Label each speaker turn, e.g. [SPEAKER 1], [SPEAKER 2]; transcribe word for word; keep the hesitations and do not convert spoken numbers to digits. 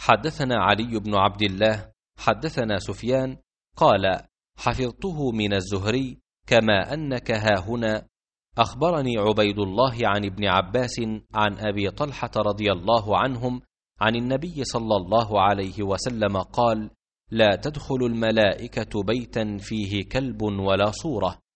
[SPEAKER 1] حدثنا علي بن عبد الله حدثنا سفيان قال: حفظته من الزهري كما أنك هاهنا. أخبرني عبيد الله عن ابن عباس عن أبي طلحة رضي الله عنهم عن النبي صلى الله عليه وسلم قال: لا تدخل الملائكة بيتا فيه كلب ولا صورة.